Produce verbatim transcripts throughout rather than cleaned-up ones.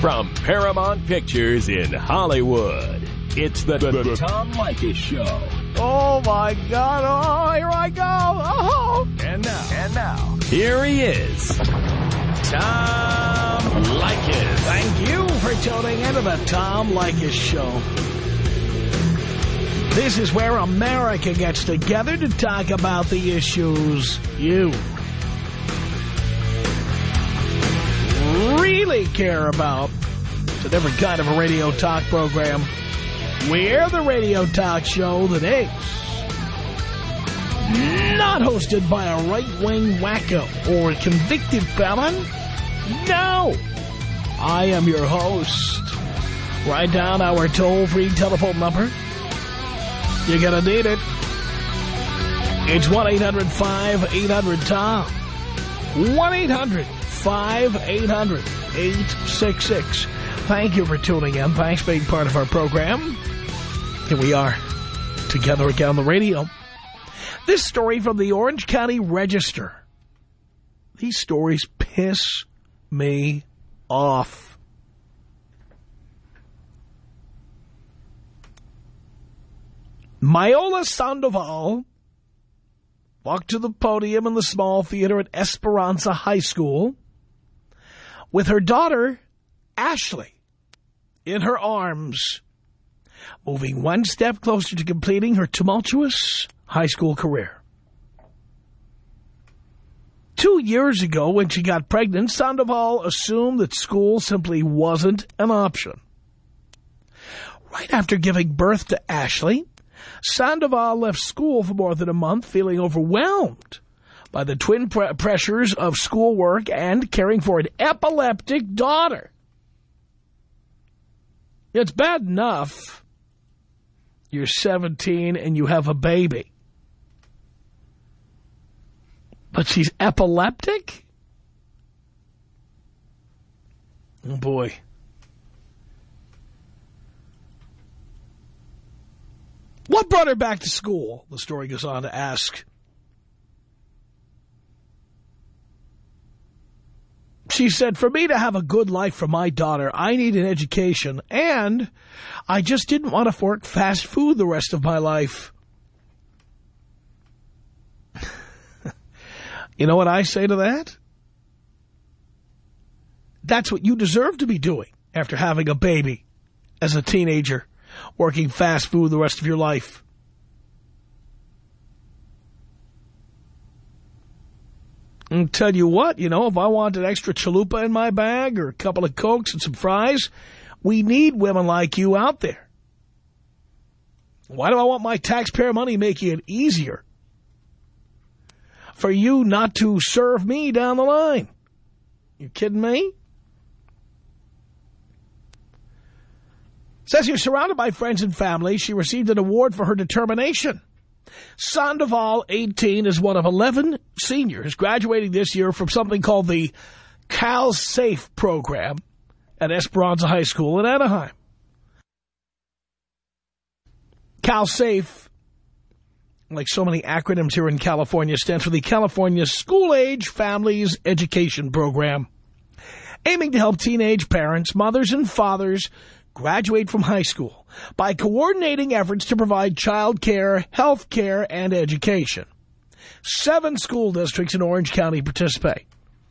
From Paramount Pictures in Hollywood, it's the, the, the Tom Leykis Show. Oh, my God. Oh, here I go. Oh. And now, and now, here he is, Tom Leykis. Thank you for tuning into the Tom Leykis Show. This is where America gets together to talk about the issues you really care about. It's a different kind of a radio talk program. We're the radio talk show that is not hosted by a right-wing wacko or a convicted felon. No. I am your host. Write down our toll-free telephone number. You're going to need it. It's one eight hundred five eight hundred Tom. one eight hundred five eight hundred eight six six. Thank you for tuning in. Thanks for being part of our program. Here we are, together again on the radio. This story from the Orange County Register. These stories piss me off. Myola Sandoval walked to the podium in the small theater at Esperanza High School with her daughter, Ashley, in her arms, moving one step closer to completing her tumultuous high school career. Two years ago, when she got pregnant, Sandoval assumed that school simply wasn't an option. Right after giving birth to Ashley, Sandoval left school for more than a month, feeling overwhelmed by the twin pre pressures of schoolwork and caring for an epileptic daughter. It's bad enough you're seventeen and you have a baby, but she's epileptic? Oh, boy. What brought her back to school? The story goes on to ask. She said, for me to have a good life for my daughter, I need an education, and I just didn't want to work fast food the rest of my life. You know what I say to that? That's what you deserve to be doing after having a baby as a teenager. Working fast food the rest of your life. And tell you what, you know, if I wanted extra chalupa in my bag or a couple of Cokes and some fries, we need women like you out there. Why do I want my taxpayer money making it easier for you not to serve me down the line? You kidding me? Says you're surrounded by friends and family. She received an award for her determination. Sandoval, eighteen, is one of eleven seniors graduating this year from something called the CalSafe program at Esperanza High School in Anaheim. CalSafe, like so many acronyms here in California, stands for the California School-Age Families Education Program, aiming to help teenage parents, mothers, and fathers graduate from high school by coordinating efforts to provide child care, health care, and education. Seven school districts in Orange County participate.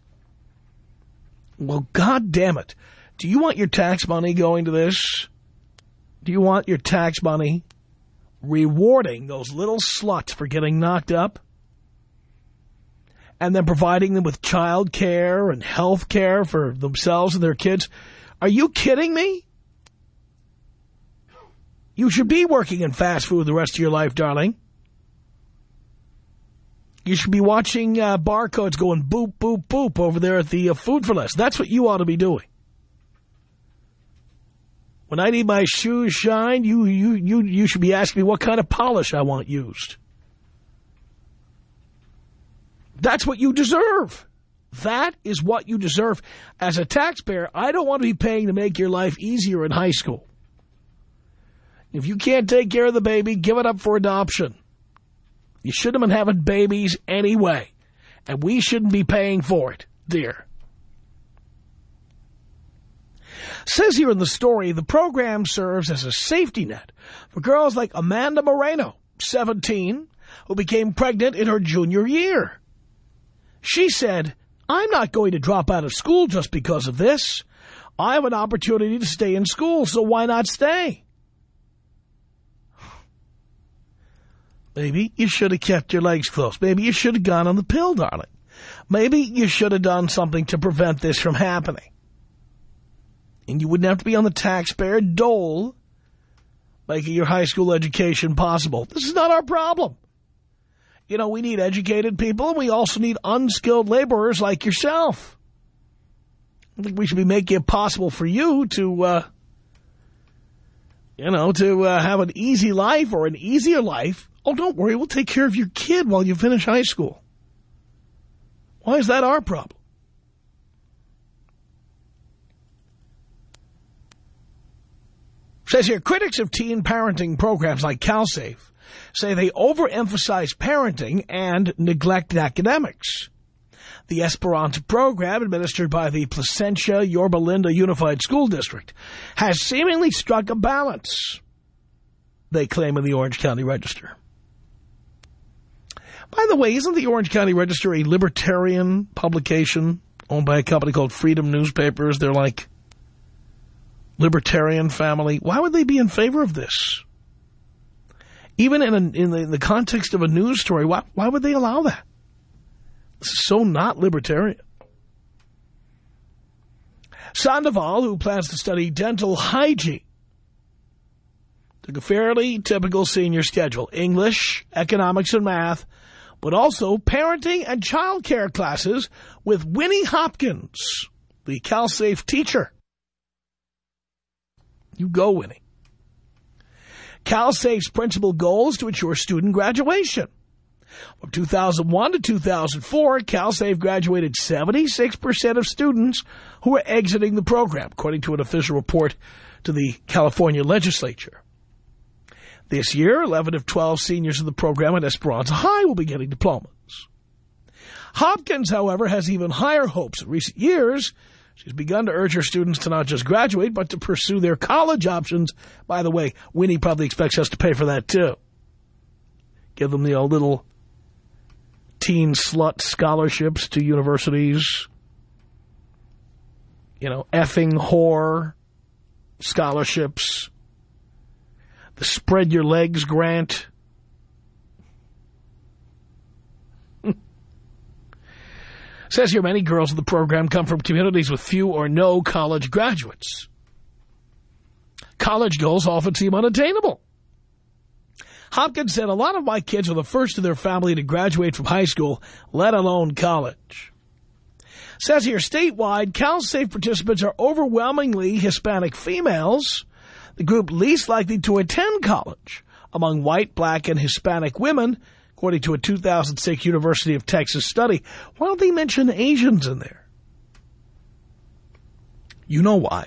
Well, God damn it. Do you want your tax money going to this? Do you want your tax money rewarding those little sluts for getting knocked up? And then providing them with child care and health care for themselves and their kids? Are you kidding me? You should be working in fast food the rest of your life, darling. You should be watching uh, barcodes going boop, boop, boop over there at the uh, Food for Less. That's what you ought to be doing. When I need my shoes shined, you, you, you, you should be asking me what kind of polish I want used. That's what you deserve. That is what you deserve. As a taxpayer, I don't want to be paying to make your life easier in high school. If you can't take care of the baby, give it up for adoption. You shouldn't have been having babies anyway. And we shouldn't be paying for it, dear. Says here in the story, the program serves as a safety net for girls like Amanda Moreno, seventeen, who became pregnant in her junior year. She said, "I'm not going to drop out of school just because of this. I have an opportunity to stay in school, so why not stay?" Maybe you should have kept your legs closed. Maybe you should have gone on the pill, darling. Maybe you should have done something to prevent this from happening. And you wouldn't have to be on the taxpayer dole making your high school education possible. This is not our problem. You know, we need educated people, and we also need unskilled laborers like yourself. I think we should be making it possible for you to, uh, you know, to uh, have an easy life or an easier life. Oh, don't worry, we'll take care of your kid while you finish high school. Why is that our problem? Says here, critics of teen parenting programs like CalSafe say they overemphasize parenting and neglect academics. The Esperanza program, administered by the Placentia Yorba Linda Unified School District, has seemingly struck a balance, they claim in the Orange County Register. By the way, isn't the Orange County Register a libertarian publication owned by a company called Freedom Newspapers? They're like libertarian family. Why would they be in favor of this? Even in, a, in, the, in the context of a news story, why, why would they allow that? This is so not libertarian. Sandoval, who plans to study dental hygiene, took a fairly typical senior schedule: English, economics, and math, but also parenting and child care classes with Winnie Hopkins, the CalSafe teacher. You go, Winnie. CalSafe's principal goal is to ensure student graduation. From two thousand one to two thousand four, CalSafe graduated seventy-six percent of students who were exiting the program, according to an official report to the California legislature. This year, eleven of twelve seniors in the program at Esperanza High will be getting diplomas. Hopkins, however, has even higher hopes. In recent years, she's begun to urge her students to not just graduate, but to pursue their college options. By the way, Winnie probably expects us to pay for that, too. Give them the old little teen slut scholarships to universities. You know, effing whore scholarships. The spread your legs grant. Says here, many girls in the program come from communities with few or no college graduates. College goals often seem unattainable. Hopkins said, "A lot of my kids are the first in their family to graduate from high school, let alone college." Says here, statewide, CalSafe participants are overwhelmingly Hispanic females, the group least likely to attend college among white, black, and Hispanic women, according to a two thousand six University of Texas study. Why don't they mention Asians in there? You know why.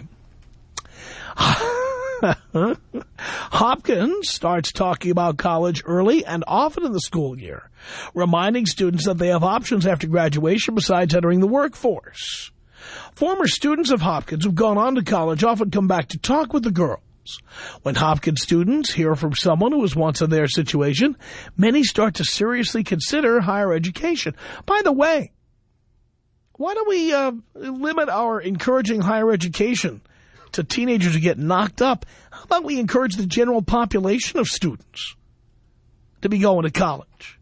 Hopkins starts talking about college early and often in the school year, reminding students that they have options after graduation besides entering the workforce. Former students of Hopkins who've gone on to college often come back to talk with the girls. When Hopkins students hear from someone who was once in their situation, many start to seriously consider higher education. By the way, why don't we uh, limit our encouraging higher education to teenagers who get knocked up? How about we encourage the general population of students to be going to college?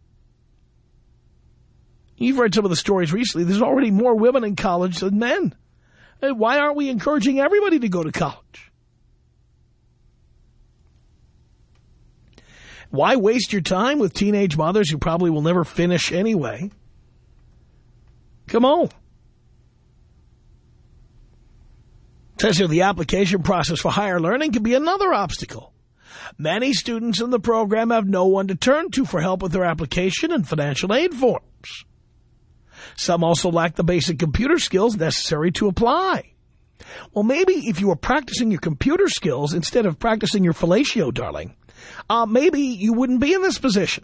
You've read some of the stories recently. There's already more women in college than men. And why aren't we encouraging everybody to go to college? Why waste your time with teenage mothers who probably will never finish anyway? Come on. Says here, the application process for higher learning can be another obstacle. Many students in the program have no one to turn to for help with their application and financial aid forms. Some also lack the basic computer skills necessary to apply. Well, maybe if you were practicing your computer skills instead of practicing your fellatio, darling, uh, maybe you wouldn't be in this position.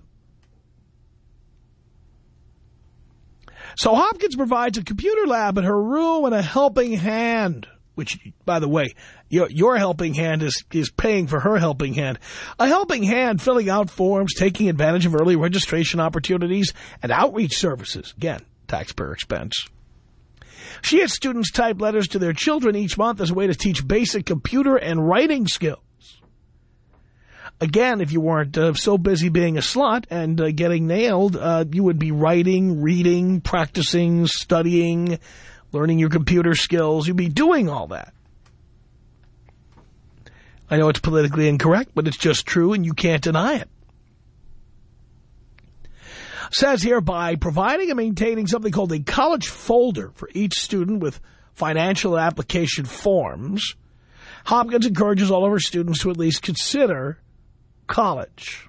So Hopkins provides a computer lab in her room and a helping hand which, by the way, your, your helping hand is, is paying for her helping hand. A helping hand filling out forms, taking advantage of early registration opportunities, and outreach services. Again, taxpayer expense. She has students type letters to their children each month as a way to teach basic computer and writing skills. Again, if you weren't uh, so busy being a slut and uh, getting nailed, uh, you would be writing, reading, practicing, studying, learning your computer skills. You'd be doing all that. I know it's politically incorrect, but it's just true, and you can't deny it. Says here, by providing and maintaining something called a college folder for each student with financial application forms, Hopkins encourages all of her students to at least consider college.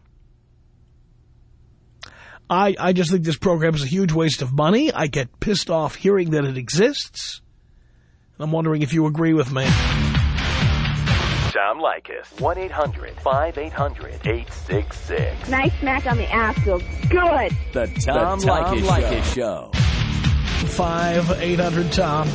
I, I just think this program is a huge waste of money. I get pissed off hearing that it exists. I'm wondering if you agree with me. Tom Leykis. one eight hundred five eight hundred eight six six. Nice smack on the ass feels good. The Tom, the Tom Leykis Show. five eight hundred Tom.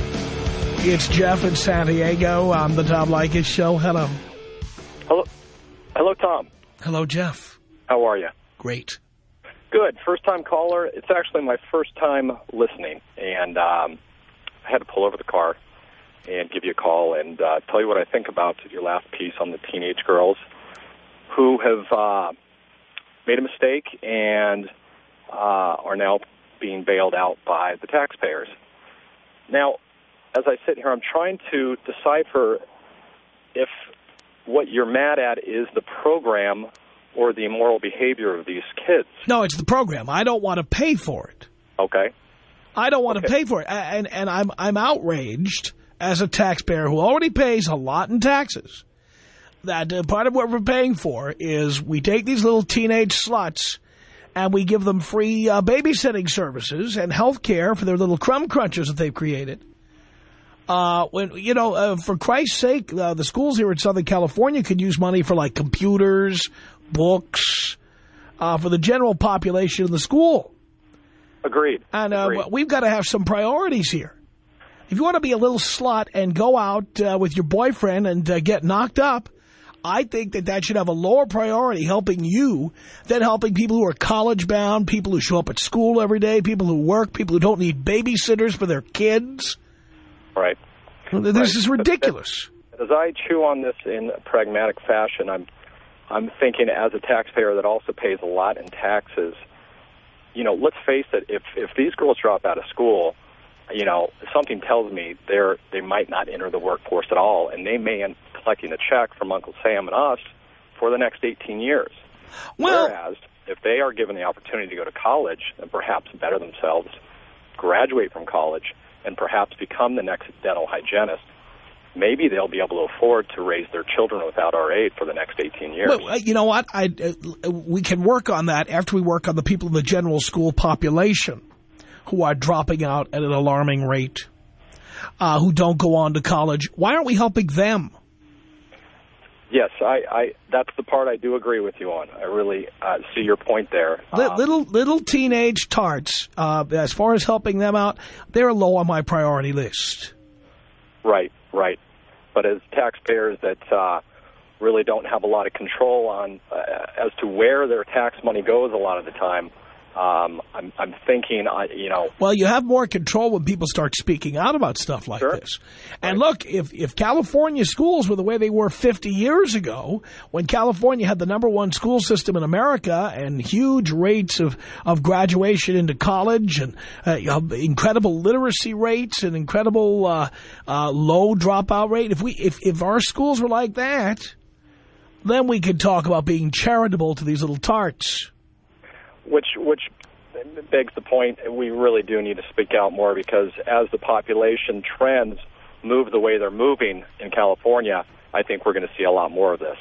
It's Jeff in San Diego on the Tom Leykis Show. Hello. Hello. Hello, Tom. Hello, Jeff. How are you? Great. Good. First-time caller. It's actually my first time listening, and um, I had to pull over the car and give you a call and uh, tell you what I think about your last piece on the teenage girls who have uh, made a mistake and uh, are now being bailed out by the taxpayers. Now, as I sit here, I'm trying to decipher if what you're mad at is the program or the immoral behavior of these kids. No, it's the program. I don't want to pay for it. Okay. I don't want okay. to pay for it. And, and I'm, I'm outraged as a taxpayer who already pays a lot in taxes, that uh, part of what we're paying for is we take these little teenage sluts and we give them free uh, babysitting services and health care for their little crumb crunchers that they've created. Uh, when you know, uh, for Christ's sake, uh, the schools here in Southern California could use money for, like, computers, books, uh, for the general population of the school. Agreed. And uh, Agreed. we've got to have some priorities here. If you want to be a little slut and go out uh, with your boyfriend and uh, get knocked up, I think that that should have a lower priority helping you than helping people who are college-bound, people who show up at school every day, people who work, people who don't need babysitters for their kids. Right. This right. is ridiculous. As I chew on this in a pragmatic fashion, I'm, I'm thinking as a taxpayer that also pays a lot in taxes, you know, let's face it, if, if these girls drop out of school, you know, something tells me they're, they might not enter the workforce at all, and they may end up collecting a check from Uncle Sam and us for the next eighteen years. Well, Whereas, if they are given the opportunity to go to college and perhaps better themselves, graduate from college, and perhaps become the next dental hygienist, maybe they'll be able to afford to raise their children without our aid for the next eighteen years. Well, you know what? I, uh, we can work on that after we work on the people in the general school population who are dropping out at an alarming rate, uh, who don't go on to college. Why aren't we helping them? Yes, I, I, that's the part I do agree with you on. I really uh, see your point there. Um, little little teenage tarts, uh, as far as helping them out, they're low on my priority list. Right, right. But as taxpayers that uh, really don't have a lot of control on uh, as to where their tax money goes a lot of the time, Um, I'm, I'm thinking, uh, you know... Well, you have more control when people start speaking out about stuff like sure. this. And right. look, if, if California schools were the way they were fifty years ago, when California had the number one school system in America and huge rates of, of graduation into college and uh, incredible literacy rates and incredible uh, uh, low dropout rate, if we if, if our schools were like that, then we could talk about being charitable to these little tarts. Which which begs the point, we really do need to speak out more, because as the population trends move the way they're moving in California, I think we're going to see a lot more of this.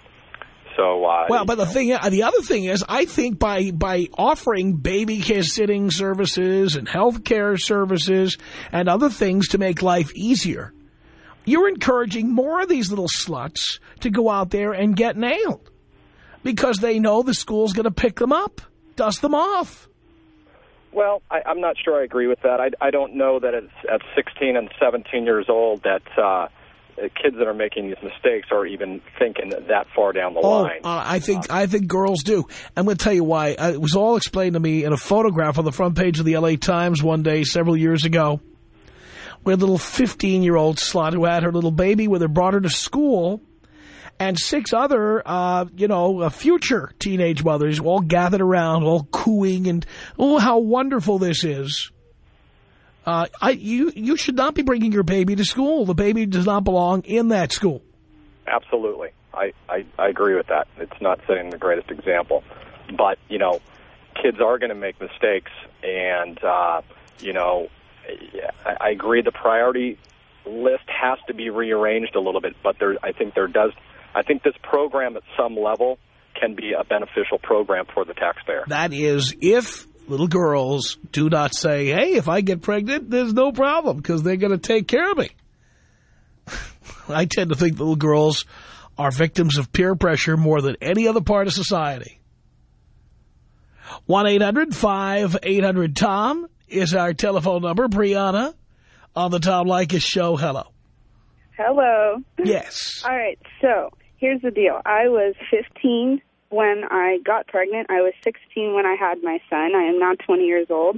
So uh, well, but the thing, the other thing is, I think by by offering baby sitting services and health care services and other things to make life easier, you're encouraging more of these little sluts to go out there and get nailed because they know the school's going to pick them up. Dust them off. Well, I, I'm not sure I agree with that. I, I don't know that it's at sixteen and seventeen years old that uh, kids that are making these mistakes are even thinking that far down the oh, line. Uh, I think I think girls do. I'm going to tell you why. Uh, it was all explained to me in a photograph on the front page of the L A Times one day several years ago, where a little fifteen-year-old slut who had her little baby with her brought her to school, and six other, uh, you know, uh, future teenage mothers all gathered around, all cooing, and, oh, how wonderful this is. Uh, I, you, you should not be bringing your baby to school. The baby does not belong in that school. Absolutely. I, I, I agree with that. It's not setting the greatest example. But, you know, kids are going to make mistakes, and, uh, you know, I, I agree the priority list has to be rearranged a little bit, but there, I think there does... I think this program at some level can be a beneficial program for the taxpayer. That is, if little girls do not say, hey, if I get pregnant, there's no problem because they're going to take care of me. I tend to think little girls are victims of peer pressure more than any other part of society. one eight hundred five eight hundred Tom is our telephone number. Brianna on the Tom Leykis Show. Hello. Hello. Yes. All right, so here's the deal. I was fifteen when I got pregnant. I was sixteen when I had my son. I am now twenty years old.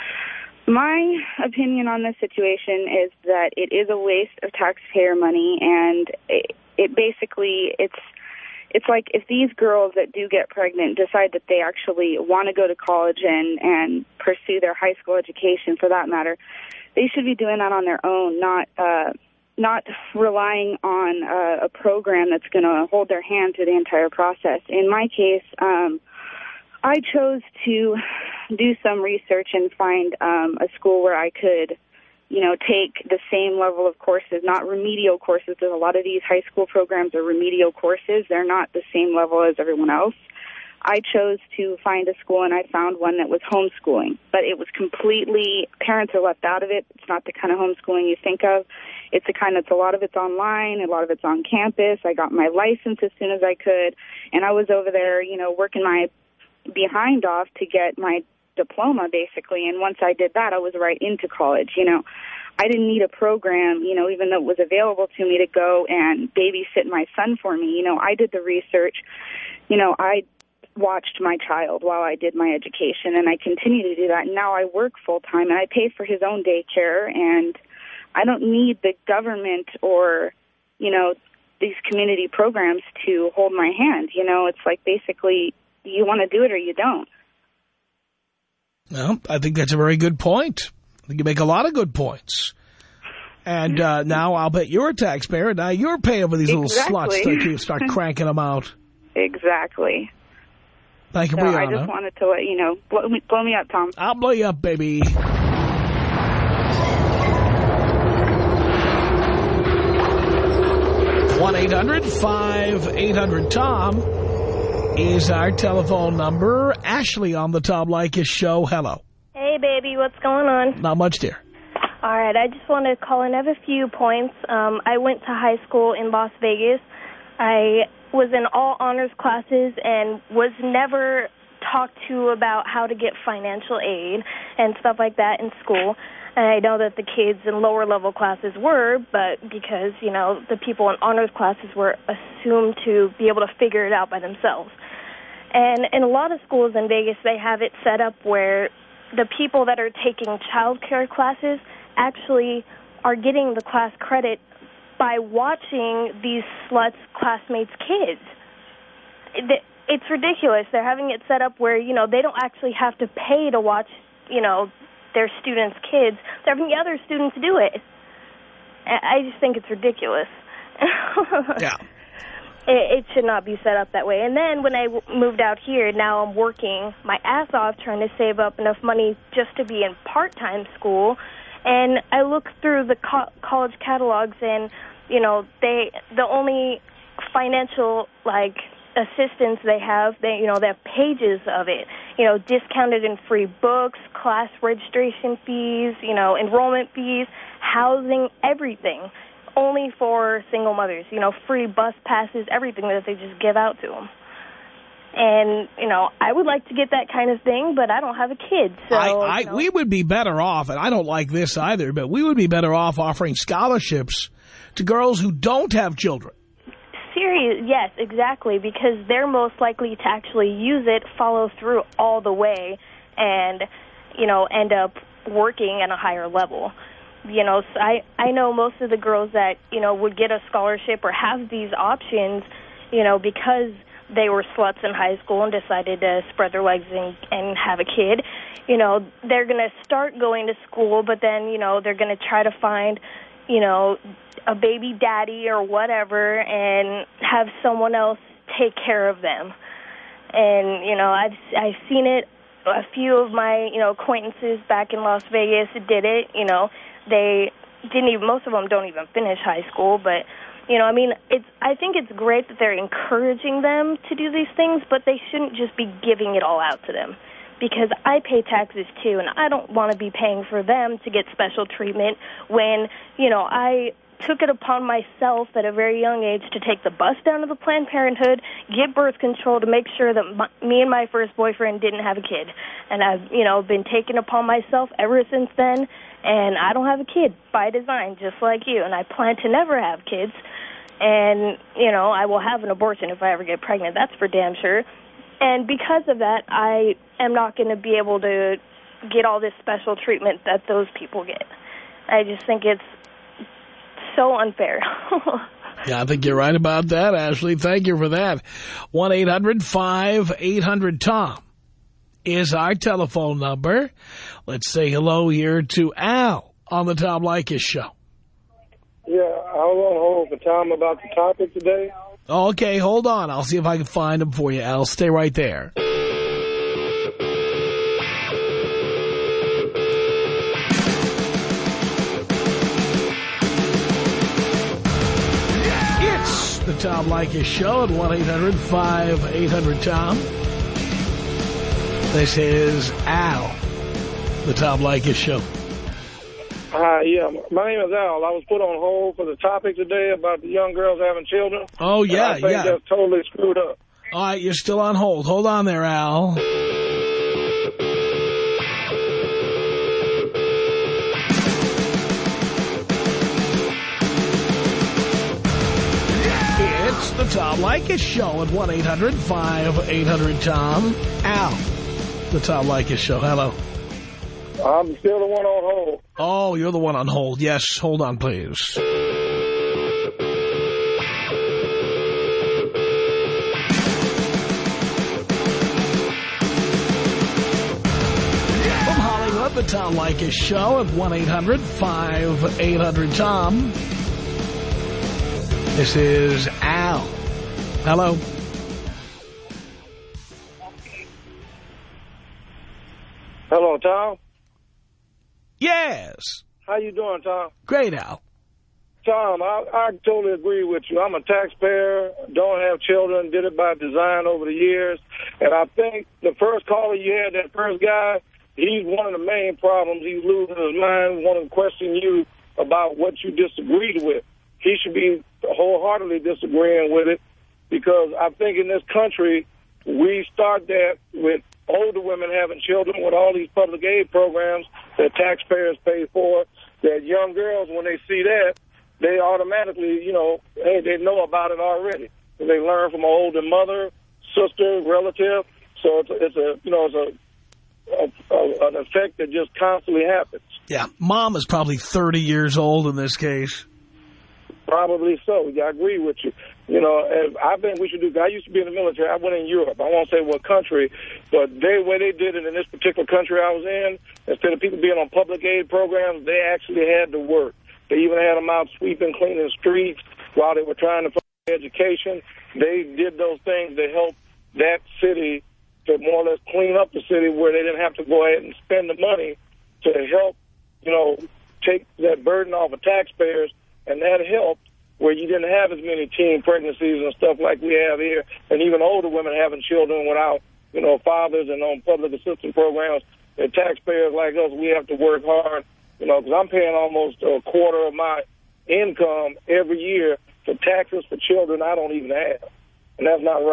My opinion on this situation is that it is a waste of taxpayer money, and it, it basically, it's it's like if these girls that do get pregnant decide that they actually want to go to college and, and pursue their high school education, for that matter, they should be doing that on their own, not uh, not relying on uh, a program that's going to hold their hand through the entire process. In my case, um, I chose to do some research and find um, a school where I could, you know, take the same level of courses, not remedial courses. There's a lot of these high school programs are remedial courses. They're not the same level as everyone else. I chose to find a school, and I found one that was homeschooling. But it was completely, parents are left out of it. It's not the kind of homeschooling you think of. It's the kind that's, a lot of it's online, a lot of it's on campus. I got my license as soon as I could, and I was over there, you know, working my behind off to get my diploma, basically. And once I did that, I was right into college, you know. I didn't need a program, you know, even though it was available to me to go and babysit my son for me. You know, I did the research. You know, I watched my child while I did my education, and I continue to do that. And now I work full-time, and I pay for his own daycare, and I don't need the government or, you know, these community programs to hold my hand. You know, it's like basically you want to do it or you don't. Well, I think that's a very good point. I think you make a lot of good points. And uh, now I'll bet you're a taxpayer. Now you're paying for these Exactly. little sluts to start cranking them out. Exactly. Thank you, So Brianna. I just wanted to let you know. Blow me, blow me up, Tom. I'll blow you up, baby. one eight hundred five eight hundred Tom is our telephone number. Ashley on the Tom Leykis Show. Hello. Hey, baby. What's going on? Not much, dear. All right. I just want to call in. I have a few points. Um, I went to high school in Las Vegas. I was in all honors classes and was never talked to about how to get financial aid and stuff like that in school. And I know that the kids in lower level classes were, but because, you know, the people in honors classes were assumed to be able to figure it out by themselves. And in a lot of schools in Vegas, they have it set up where the people that are taking child care classes actually are getting the class credit by watching these sluts' classmates' kids. It's ridiculous. They're having it set up where, you know, they don't actually have to pay to watch, you know, their students' kids. They're having the other students do it. I just think it's ridiculous. Yeah. It, it should not be set up that way. And then when I w moved out here, now I'm working my ass off trying to save up enough money just to be in part-time school. And I look through the co college catalogs, and, you know, they the only financial, like, assistance they have, they, you know, they have pages of it, you know, discounted and free books, class registration fees, you know, enrollment fees, housing, everything, only for single mothers, you know, free bus passes, everything that they just give out to them. And, you know, I would like to get that kind of thing, but I don't have a kid. So I, I, you know. We would be better off, and I don't like this either, but we would be better off offering scholarships to girls who don't have children. Serious, yes, exactly, because they're most likely to actually use it, follow through all the way, and, you know, end up working at a higher level. You know, so I, I know most of the girls that, you know, would get a scholarship or have these options, you know, because they were sluts in high school and decided to spread their legs and, and have a kid. You know, they're going to start going to school, but then, you know, they're going to try to find, you know, a baby daddy or whatever and have someone else take care of them. And, you know, I've, I've seen it. A few of my, you know, acquaintances back in Las Vegas did it. You know, they didn't even, most of them don't even finish high school, but you know, I mean, it's. I think it's great that they're encouraging them to do these things, but they shouldn't just be giving it all out to them. Because I pay taxes, too, and I don't want to be paying for them to get special treatment when, you know, I took it upon myself at a very young age to take the bus down to the Planned Parenthood, get birth control to make sure that my, me and my first boyfriend didn't have a kid. And I've, you know, been taking upon myself ever since then, and I don't have a kid by design, just like you, and I plan to never have kids. And, you know, I will have an abortion if I ever get pregnant. That's for damn sure. And because of that, I am not going to be able to get all this special treatment that those people get. I just think it's so unfair. Yeah, I think you're right about that, Ashley. Thank you for that. one eight hundred five eight hundred Tom is our telephone number. Let's say hello here to Al on the Tom Leykis Show. Yeah, I was on hold for Tom about the topic today. Okay, hold on. I'll see if I can find him for you, Al. Stay right there. It's the Tom Leykis Show at one eight hundred five eight hundred Tom. This is Al, the Tom Leykis Show. Hi, yeah, my name is Al. I was put on hold for the topic today about the young girls having children. Oh, yeah, I think yeah. that's totally screwed up. All right, you're still on hold. Hold on there, Al. It's the Tom Leykis Show at one eight hundred five eight hundred Tom. Al, the Tom Leykis Show. Hello. I'm still the one on hold. Oh, you're the one on hold. Yes, hold on, please. From Hollywood, the Tom Leykis Show at one eight hundred five eight hundred Tom. This is Al. Hello. Hello, Tom. Yes. How you doing, Tom? Great, Al. Tom, I, I totally agree with you. I'm a taxpayer, don't have children, did it by design over the years. And I think the first caller you had, that first guy, he's one of the main problems. He's losing his mind, wanting to question you about what you disagreed with. He should be wholeheartedly disagreeing with it, because I think in this country, we start that with older women having children with all these public aid programs that taxpayers pay for, that young girls, when they see that, they automatically, you know, hey, they know about it already. They learn from an older mother, sister, relative. So it's a, it's a you know, it's a, a, a an effect that just constantly happens. Yeah, mom is probably thirty years old in this case. Probably so. Yeah, I agree with you. You know, and I think we should do, I used to be in the military. I went in Europe. I won't say what country, but they, way they did it in this particular country I was in, instead of people being on public aid programs, they actually had to work. They even had them out sweeping, cleaning streets while they were trying to find education. They did those things to help that city to more or less clean up the city, where they didn't have to go ahead and spend the money to help, you know, take that burden off of taxpayers. And that helped where you didn't have as many teen pregnancies and stuff like we have here, and even older women having children without, you know, fathers and on public assistance programs. And taxpayers like us, we have to work hard, you know, because I'm paying almost a quarter of my income every year for taxes for children I don't even have. And that's not right.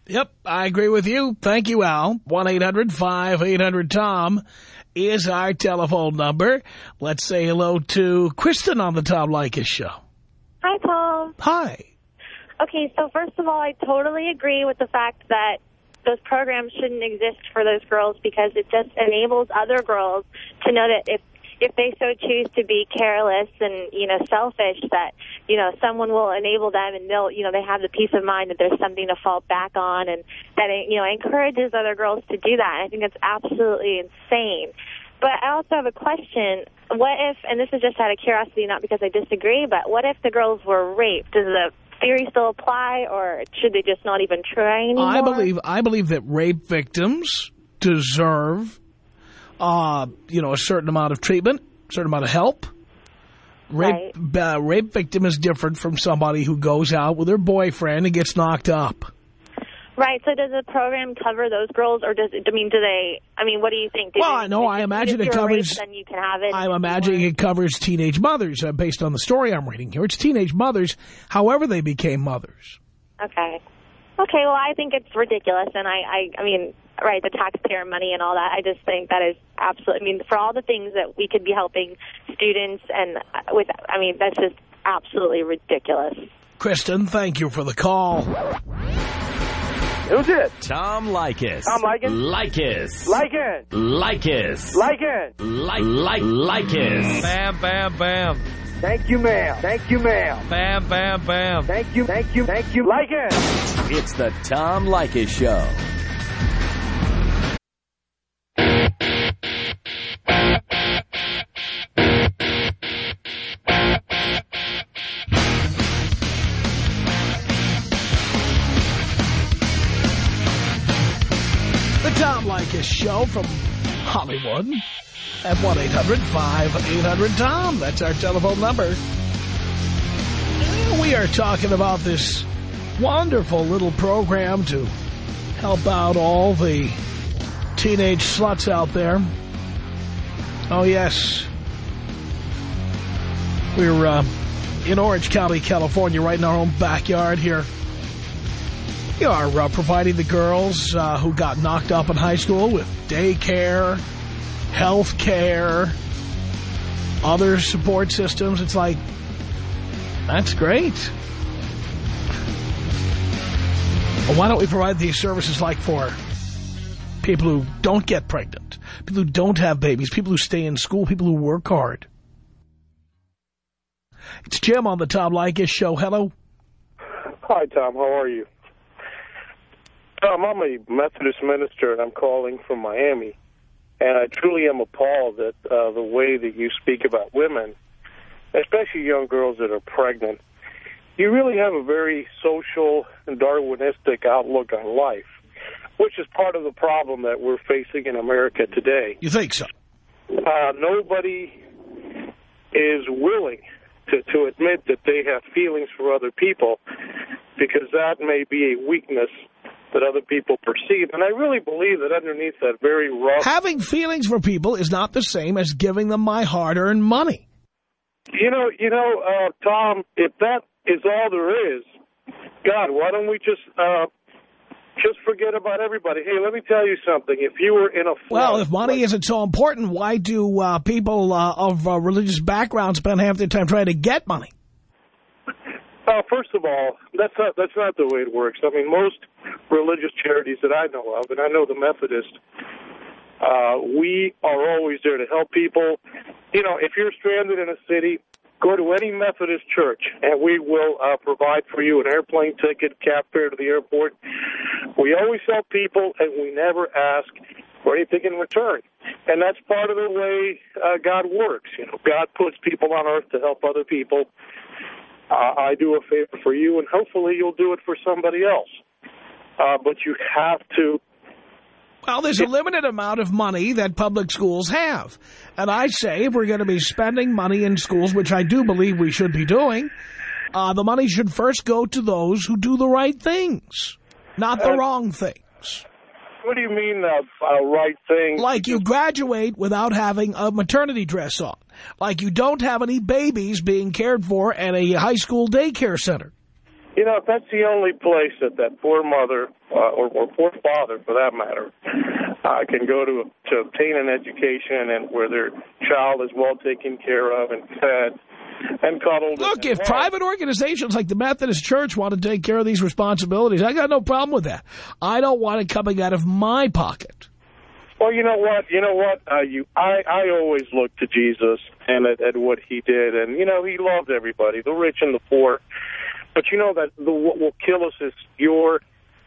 Yep, I agree with you. Thank you, Al. one eight hundred five eight hundred Tom is our telephone number. Let's say hello to Kristen on the Tom Leykis Show. Hi, Tom. Hi. Okay, so first of all, I totally agree with the fact that those programs shouldn't exist for those girls because it just enables other girls to know that if if they so choose to be careless and, you know, selfish, that, you know, someone will enable them and they'll, you know, they have the peace of mind that there's something to fall back on, and that, it, you know, encourages other girls to do that. I think it's absolutely insane. But I also have a question. What if, and this is just out of curiosity, not because I disagree, but what if the girls were raped? Does the theory still apply, or should they just not even try anymore? I believe, I believe that rape victims deserve Uh, you know, a certain amount of treatment, a certain amount of help. Rape, right. uh, rape victim is different from somebody who goes out with her boyfriend and gets knocked up. Right. So does the program cover those girls, or does it, I mean, do they, I mean, what do you think? Do well, they, I know, I imagine it covers, rape, then you can have it I'm imagining it covers teenage mothers, uh, based on the story I'm reading here. It's teenage mothers, however they became mothers. Okay. Okay, well, I think it's ridiculous, and I, I, I mean, right, the taxpayer money and all that, I just think that is absolutely, I mean, for all the things that we could be helping students, and with, I mean, that's just absolutely ridiculous. Kristen, thank you for the call. Who's it? Tom Leykis. Tom Leykis? Leykis. Leykis. Leykis. Leykis. Like, like, Leykis. Bam, bam, bam. Thank you, ma'am. Thank you, ma'am. Bam, bam, bam. Thank you, thank you, thank you. Leykis. It's the Tom Leykis Show. The Tom Leykis Show from Hollywood at one eight hundred five eight hundred Tom. That's our telephone number. We are talking about this wonderful little program to help out all the teenage sluts out there. Oh, yes. We're uh, in Orange County, California, right in our own backyard here. We are uh, providing the girls uh, who got knocked up in high school with daycare, health care, other support systems. It's like, that's great. Well, why don't we provide these services like for people who don't get pregnant, people who don't have babies, people who stay in school, people who work hard? It's Jim on the Tom Leykis Show. Hello. Hi, Tom. How are you? Tom, I'm a Methodist minister, and I'm calling from Miami. And I truly am appalled at uh, the way that you speak about women, especially young girls that are pregnant. You really have a very social and Darwinistic outlook on life, which is part of the problem that we're facing in America today. You think so? Uh, nobody is willing to, to admit that they have feelings for other people, because that may be a weakness that other people perceive. And I really believe that underneath that very rough... Having feelings for people is not the same as giving them my hard-earned money. You know, you know, uh, Tom, if that is all there is, God, why don't we just uh, just forget about everybody? Hey, let me tell you something. If you were in a... Flood, well, if money like, isn't so important, why do uh, people uh, of uh, religious backgrounds spend half their time trying to get money? Uh, first of all, that's not that's not the way it works. I mean, most religious charities that I know of, and I know the Methodist, uh, we are always there to help people. You know, if you're stranded in a city, go to any Methodist church, and we will uh, provide for you an airplane ticket, cab fare to the airport. We always help people, and we never ask for anything in return. And that's part of the way uh, God works. You know, God puts people on earth to help other people. Uh, I do a favor for you, and hopefully you'll do it for somebody else. Uh, but you have to... Well, there's a limited amount of money that public schools have. And I say if we're going to be spending money in schools, which I do believe we should be doing, uh, the money should first go to those who do the right things, not the uh, wrong things. What do you mean, uh, uh, right thing? Like you graduate without having a maternity dress on. Like you don't have any babies being cared for at a high school daycare center. You know, if that's the only place that that poor mother, uh, or, or poor father, for that matter, uh, can go to to obtain an education and where their child is well taken care of and fed and cuddled. Look, and if held. private organizations like the Methodist Church want to take care of these responsibilities, I got no problem with that. I don't want it coming out of my pocket. Well, you know what? You know what? Uh, you, I, I always look to Jesus and at, at what he did. And, you know, he loved everybody, the rich and the poor. But you know that the, what will kill us is your,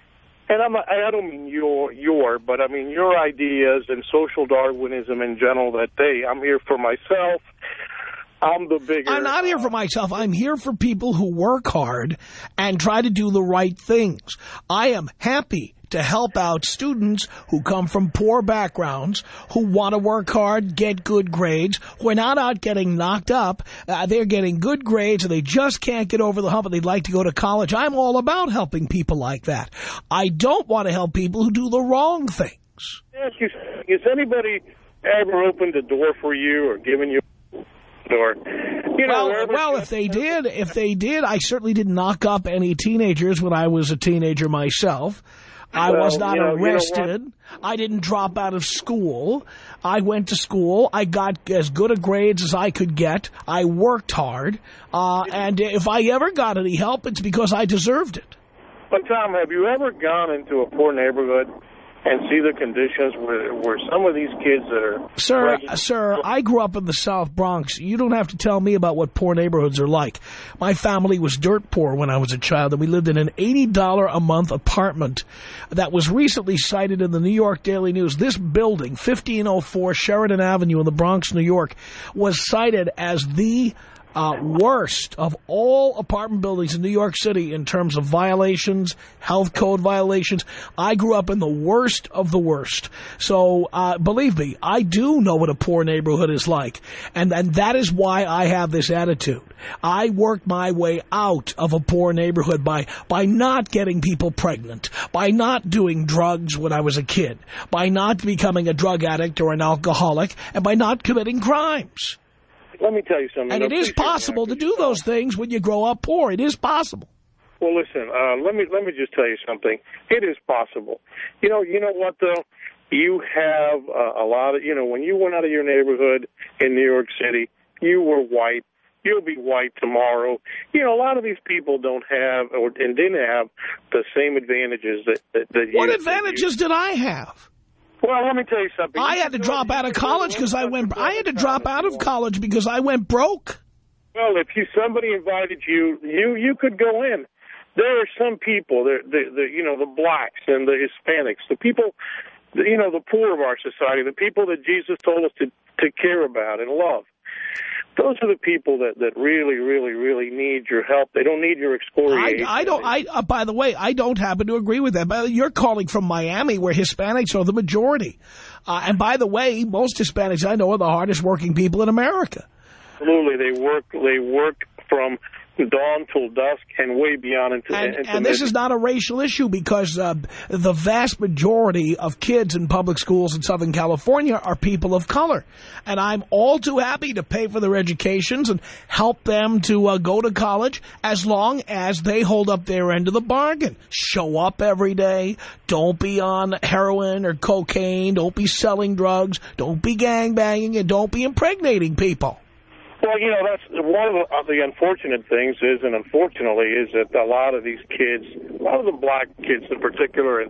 and I'm, I don't mean your, your, but I mean your ideas and social Darwinism in general that, hey, I'm here for myself. I'm the bigger. I'm not here for myself. I'm here for people who work hard and try to do the right things. I am happy to help out students who come from poor backgrounds, who want to work hard, get good grades, who are not out getting knocked up. Uh, they're getting good grades and they just can't get over the hump and they'd like to go to college. I'm all about helping people like that. I don't want to help people who do the wrong things. Ask you, has anybody ever opened a door for you or given you or, you know, well, well, if they did, if they did, I certainly didn't knock up any teenagers when I was a teenager myself. I well, was not you know, arrested. You know I didn't drop out of school. I went to school. I got as good a grades as I could get. I worked hard. Uh, and if I ever got any help, it's because I deserved it. But, Tom, have you ever gone into a poor neighborhood and see the conditions where, where some of these kids that are... Sir, sir, I grew up in the South Bronx. You don't have to tell me about what poor neighborhoods are like. My family was dirt poor when I was a child, and we lived in an eighty dollars a month apartment that was recently cited in the New York Daily News. This building, fifteen oh four Sheridan Avenue in the Bronx, New York, was cited as the... Uh, worst of all apartment buildings in New York City in terms of violations, health code violations. I grew up in the worst of the worst. So, uh, believe me, I do know what a poor neighborhood is like. And, and that is why I have this attitude. I worked my way out of a poor neighborhood by, by not getting people pregnant, by not doing drugs when I was a kid, by not becoming a drug addict or an alcoholic, and by not committing crimes. Let me tell you something. And it is possible to do those things when you grow up poor. It is possible. Well, listen, uh, let me let me just tell you something. It is possible. You know, you know what, though? You have uh, a lot of, you know, when you went out of your neighborhood in New York City, you were white. You'll be white tomorrow. You know, a lot of these people don't have or and didn't have the same advantages that, that, that you. What advantages did I have? Well, let me tell you something. I had to drop out of college because I went. I had to drop out of college because I went broke. Well, if you somebody invited you, you you could go in. There are some people, the the, the you know the blacks and the Hispanics, the people, the, you know the poor of our society, the people that Jesus told us to to care about and love. Those are the people that, that really, really, really need your help. They don't need your excoriation. I, I don't. I uh, by the way, I don't happen to agree with that. You're calling from Miami, where Hispanics are the majority. Uh, and by the way, most Hispanics I know are the hardest working people in America. Absolutely, they work. They work from dawn till dusk and way beyond into and, into and this is not a racial issue because uh, the vast majority of kids in public schools in Southern California are people of color. And I'm all too happy to pay for their educations and help them to uh, go to college as long as they hold up their end of the bargain. Show up every day. Don't be on heroin or cocaine. Don't be selling drugs. Don't be gangbanging and don't be impregnating people. Well, you know, that's one of the, of the unfortunate things is, and unfortunately, is that a lot of these kids, a lot of the black kids in particular,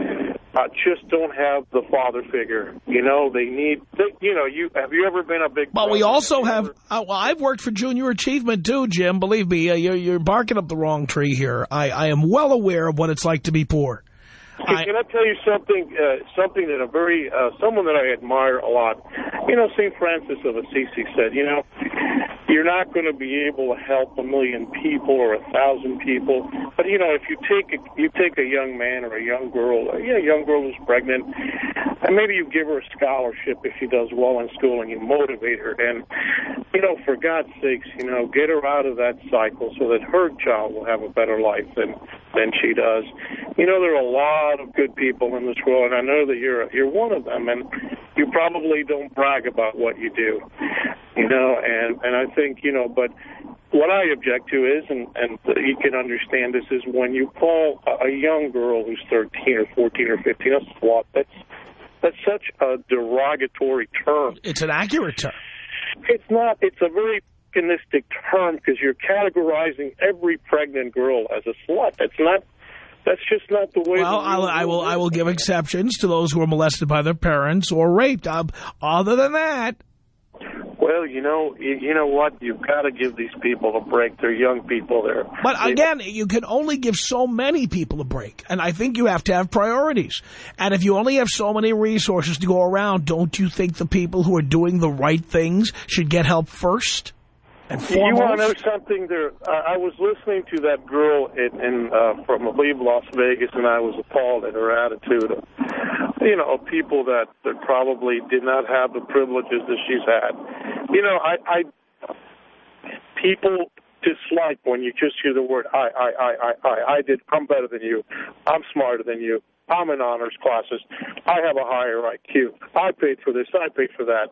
uh, just don't have the father figure. You know, they need, they, you know, you have you ever been a big... Well, we also have, uh, well, I've worked for Junior Achievement too, Jim. Believe me, uh, you're, you're barking up the wrong tree here. I, I am well aware of what it's like to be poor. Can I, can I tell you something? Uh, something that a very uh, someone that I admire a lot. You know, Saint Francis of Assisi said, you know, you're not going to be able to help a million people or a thousand people, but you know, if you take a, you take a young man or a young girl, or, you know, a young girl who's pregnant, and maybe you give her a scholarship if she does well in school, and you motivate her, and you know, for God's sakes, you know, get her out of that cycle so that her child will have a better life than than she does. You know, there are a lot of good people in this world, and I know that you're you're one of them, and you probably don't brag about what you do, you know, and, and I think, you know, but what I object to is, and, and you can understand this, is when you call a young girl who's thirteen or fourteen or fifteen a slut, that's, that's such a derogatory term. It's an accurate term. It's not. It's a very mechanistic term because you're categorizing every pregnant girl as a slut. That's not. That's just not the way. Well, I'll, I will. I will give exceptions to those who are molested by their parents or raped. Um, other than that. Well, you know, you, you know what? You've got to give these people a break. They're young people. They're. But again, you can only give so many people a break. And I think you have to have priorities. And if you only have so many resources to go around, don't you think the people who are doing the right things should get help first? And you want to know something? There, uh, I was listening to that girl in, in uh, from, I believe, Las Vegas, and I was appalled at her attitude of, you know, people that, that probably did not have the privileges that she's had. You know, I, I people dislike when you just hear the word I, I, I, I, I. I did. I'm better than you. I'm smarter than you. I'm in honors classes. I have a higher I Q. I paid for this. I paid for that.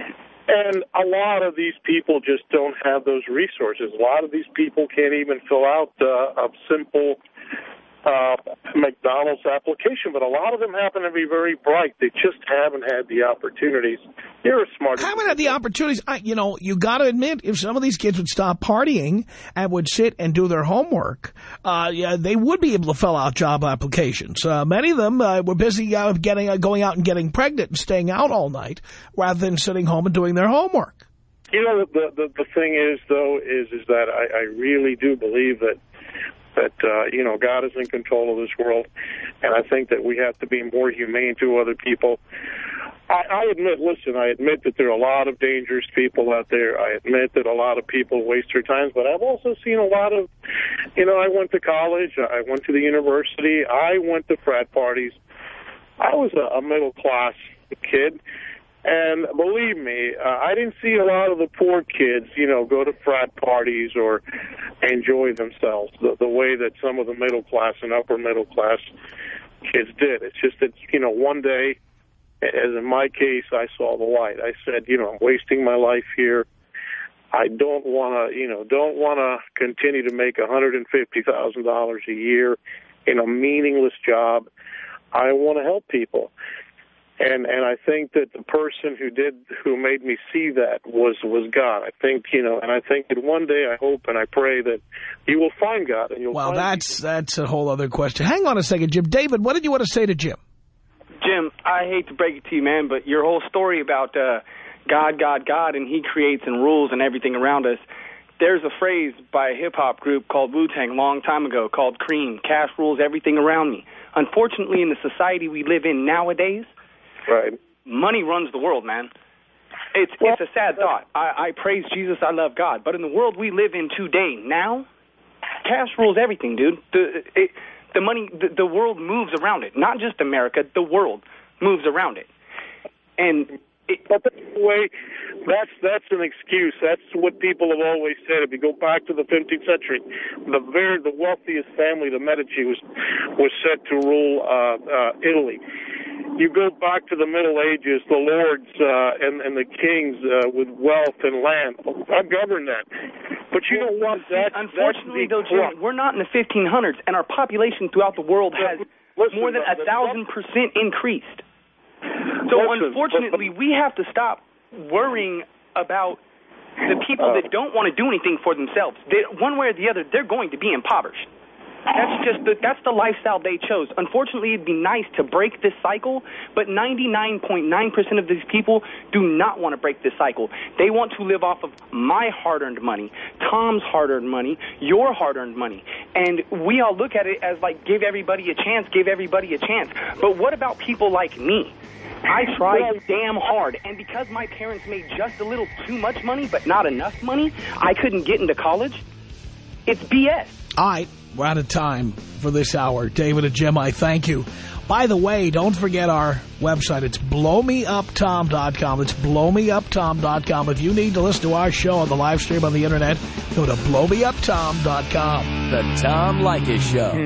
And a lot of these people just don't have those resources. A lot of these people can't even fill out uh, a simple uh, McDonald's application, but a lot of them happen to be very bright. They just haven't had the opportunities. You're a smart. Haven't had the opportunities. I, you know, you got to admit, if some of these kids would stop partying and would sit and do their homework, uh, yeah, they would be able to fill out job applications. Uh, many of them uh, were busy uh, getting uh, going out and getting pregnant and staying out all night rather than sitting home and doing their homework. You know, the the, the thing is, though, is is that I, I really do believe that. that, uh, you know, God is in control of this world, and I think that we have to be more humane to other people. I, I admit, listen, I admit that there are a lot of dangerous people out there. I admit that a lot of people waste their time, but I've also seen a lot of, you know, I went to college, I went to the university, I went to frat parties. I was a, a middle-class kid. And believe me, uh, I didn't see a lot of the poor kids, you know, go to frat parties or enjoy themselves the, the way that some of the middle class and upper middle class kids did. It's just that, you know, one day, as in my case, I saw the light. I said, you know, I'm wasting my life here. I don't want to, you know, don't want to continue to make one hundred fifty thousand dollars a year in a meaningless job. I want to help people. And and I think that the person who did, who made me see that was, was God. I think, you know, and I think that one day I hope and I pray that you will find God. And you'll well, find that's people. That's a whole other question. Hang on a second, Jim. David, what did you want to say to Jim? Jim, I hate to break it to you, man, but your whole story about uh, God, God, God, and he creates and rules and everything around us. There's a phrase by a hip-hop group called Wu-Tang a long time ago called Cream. Cash rules everything around me. Unfortunately, in the society we live in nowadays, right. money runs the world, man. It's well, it's a sad thought. I, I praise Jesus, I love God. But in the world we live in today, now, cash rules everything, dude. The it, the money, the, the world moves around it. Not just America, the world moves around it. And it, but that's the way, that's that's an excuse. That's what people have always said. If you go back to the fifteenth century, the very the wealthiest family, the Medici, was was set to rule uh, uh, Italy. You go back to the Middle Ages, the lords uh, and, and the kings uh, with wealth and land. I govern that. But you know what? That's, Unfortunately, that's though, Jim, we're not in the fifteen hundreds, and our population throughout the world has Listen, more than a thousand percent increased. So, Listen, unfortunately, we have to stop worrying about the people that don't want to do anything for themselves. They, one way or the other, they're going to be impoverished. That's just the, that's the lifestyle they chose. Unfortunately, it'd be nice to break this cycle, but ninety-nine point nine percent of these people do not want to break this cycle. They want to live off of my hard-earned money, Tom's hard-earned money, your hard-earned money. And we all look at it as like, give everybody a chance, give everybody a chance. But what about people like me? I tried damn hard, and because my parents made just a little too much money but not enough money, I couldn't get into college. It's B S. All right, we're out of time for this hour. David and Jim, I thank you. By the way, don't forget our website. It's blow me up tom dot com. It's blow me up tom dot com. If you need to listen to our show on the live stream on the Internet, go to blow me up tom dot com. The Tom Leykis Show.